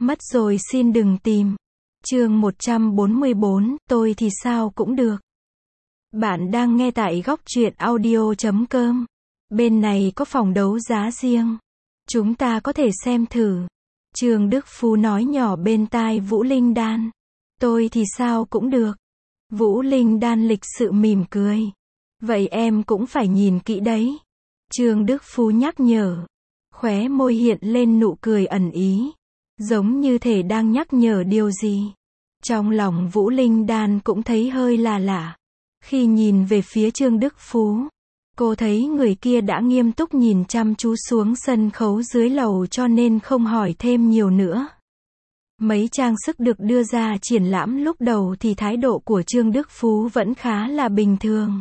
Mất rồi xin đừng tìm. Chương 144, tôi thì sao cũng được. Bạn đang nghe tại góc truyện audio.com. Bên này có phòng đấu giá riêng. Chúng ta có thể xem thử. Trương Đức Phú nói nhỏ bên tai Vũ Linh Đan. Tôi thì sao cũng được. Vũ Linh Đan lịch sự mỉm cười. Vậy em cũng phải nhìn kỹ đấy. Trương Đức Phú nhắc nhở. Khóe môi hiện lên nụ cười ẩn ý. Giống như thể đang nhắc nhở điều gì. Trong lòng Vũ Linh Đan cũng thấy hơi là lạ. Khi nhìn về phía Trương Đức Phú, cô thấy người kia đã nghiêm túc nhìn chăm chú xuống sân khấu dưới lầu cho nên không hỏi thêm nhiều nữa. Mấy trang sức được đưa ra triển lãm lúc đầu thì thái độ của Trương Đức Phú vẫn khá là bình thường.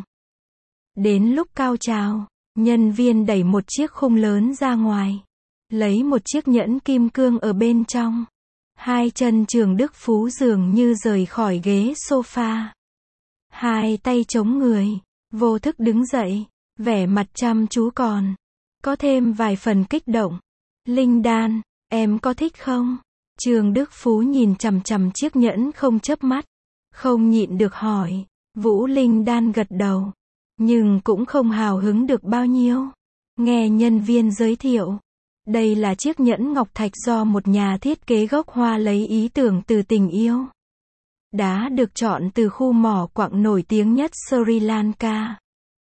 Đến lúc cao trào, nhân viên đẩy một chiếc khung lớn ra ngoài, lấy một chiếc nhẫn kim cương ở bên trong. Hai chân Trương Đức Phú dường như rời khỏi ghế sofa. Hai tay chống người, vô thức đứng dậy, vẻ mặt chăm chú còn có thêm vài phần kích động. Linh Đan, em có thích không? Trương Đức Phú nhìn chằm chằm chiếc nhẫn không chớp mắt, không nhịn được hỏi. Vũ Linh Đan gật đầu, nhưng cũng không hào hứng được bao nhiêu. Nghe nhân viên giới thiệu, đây là chiếc nhẫn ngọc thạch do một nhà thiết kế gốc Hoa lấy ý tưởng từ tình yêu. Đá được chọn từ khu mỏ quặng nổi tiếng nhất Sri Lanka.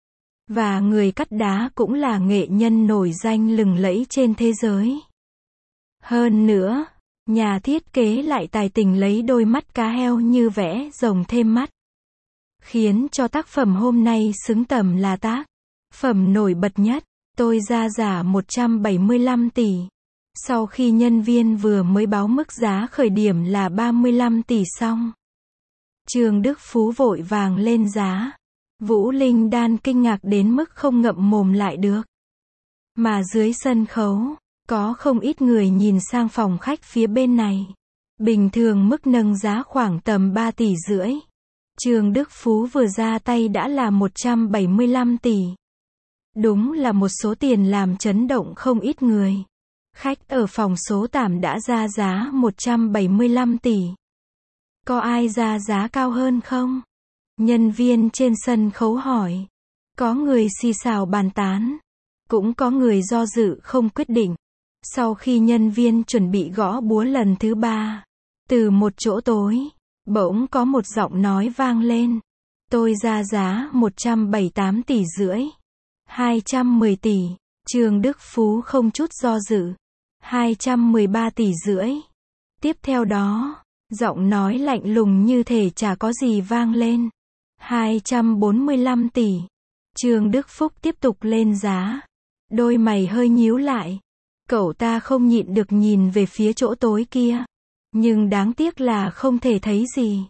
Và người cắt đá cũng là nghệ nhân nổi danh lừng lẫy trên thế giới. Hơn nữa, nhà thiết kế lại tài tình lấy đôi mắt cá heo như vẽ rồng thêm mắt, khiến cho tác phẩm hôm nay xứng tầm là tác phẩm nổi bật nhất. Tôi ra giả 175 tỷ. Sau khi nhân viên vừa mới báo mức giá khởi điểm là 35 tỷ xong, Trương Đức Phú vội vàng lên giá. Vũ Linh Đan kinh ngạc đến mức không ngậm mồm lại được. Mà dưới sân khấu, có không ít người nhìn sang phòng khách phía bên này. Bình thường mức nâng giá khoảng tầm 3,5 tỷ. Trương Đức Phú vừa ra tay đã là 175 tỷ. Đúng là một số tiền làm chấn động không ít người. Khách ở phòng số 8 đã ra giá 175 tỷ. Có ai ra giá cao hơn không? Nhân viên trên sân khấu hỏi. Có người xì xào bàn tán. Cũng có người do dự không quyết định. Sau khi nhân viên chuẩn bị gõ búa lần thứ 3, từ một chỗ tối, bỗng có một giọng nói vang lên. Tôi ra giá 178,5 tỷ. 210 tỷ. Trương Đức Phú không chút do dự. 213,5 tỷ. Tiếp theo đó, giọng nói lạnh lùng như thể chả có gì vang lên. 245 tỷ. Trương Đức Phúc tiếp tục lên giá. Đôi mày hơi nhíu lại. Cậu ta không nhịn được nhìn về phía chỗ tối kia. Nhưng đáng tiếc là không thể thấy gì.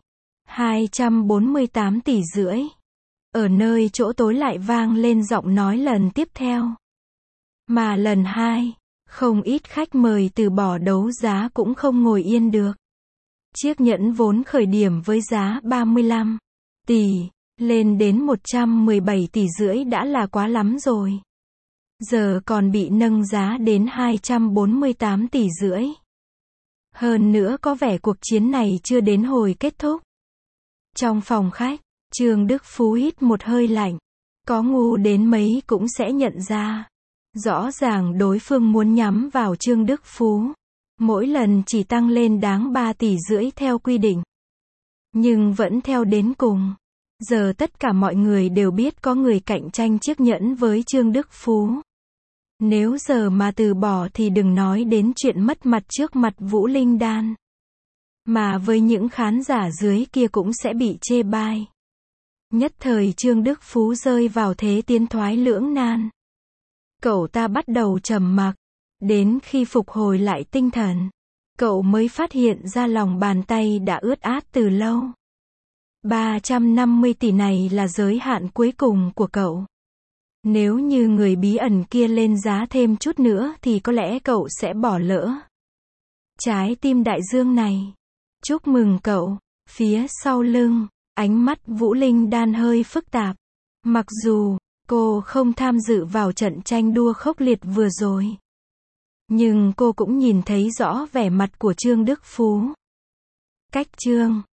248,5 tỷ. Ở nơi chỗ tối lại vang lên giọng nói lần tiếp theo. Mà lần 2, không ít khách mời từ bỏ đấu giá cũng không ngồi yên được. Chiếc nhẫn vốn khởi điểm với giá 35 tỷ, lên đến 117,5 tỷ đã là quá lắm rồi. Giờ còn bị nâng giá đến 248,5 tỷ. Hơn nữa có vẻ cuộc chiến này chưa đến hồi kết thúc. Trong phòng khách, Trương Đức Phú hít một hơi lạnh. Có ngu đến mấy cũng sẽ nhận ra. Rõ ràng đối phương muốn nhắm vào Trương Đức Phú. Mỗi lần chỉ tăng lên đáng 3,5 tỷ theo quy định. Nhưng vẫn theo đến cùng. Giờ tất cả mọi người đều biết có người cạnh tranh chiếc nhẫn với Trương Đức Phú. Nếu giờ mà từ bỏ thì đừng nói đến chuyện mất mặt trước mặt Vũ Linh Đan. Mà với những khán giả dưới kia cũng sẽ bị chê bai. Nhất thời Trương Đức Phú rơi vào thế tiến thoái lưỡng nan. Cậu ta bắt đầu trầm mặc. Đến khi phục hồi lại tinh thần, cậu mới phát hiện ra lòng bàn tay đã ướt át từ lâu. 350 tỷ này là giới hạn cuối cùng của cậu. Nếu như người bí ẩn kia lên giá thêm chút nữa thì có lẽ cậu sẽ bỏ lỡ trái tim đại dương này. Chúc mừng cậu. Phía sau lưng, ánh mắt Vũ Linh Đan hơi phức tạp. Mặc dù cô không tham dự vào trận tranh đua khốc liệt vừa rồi, Nhưng cô cũng nhìn thấy rõ vẻ mặt của Trương Đức Phú. Cách Trương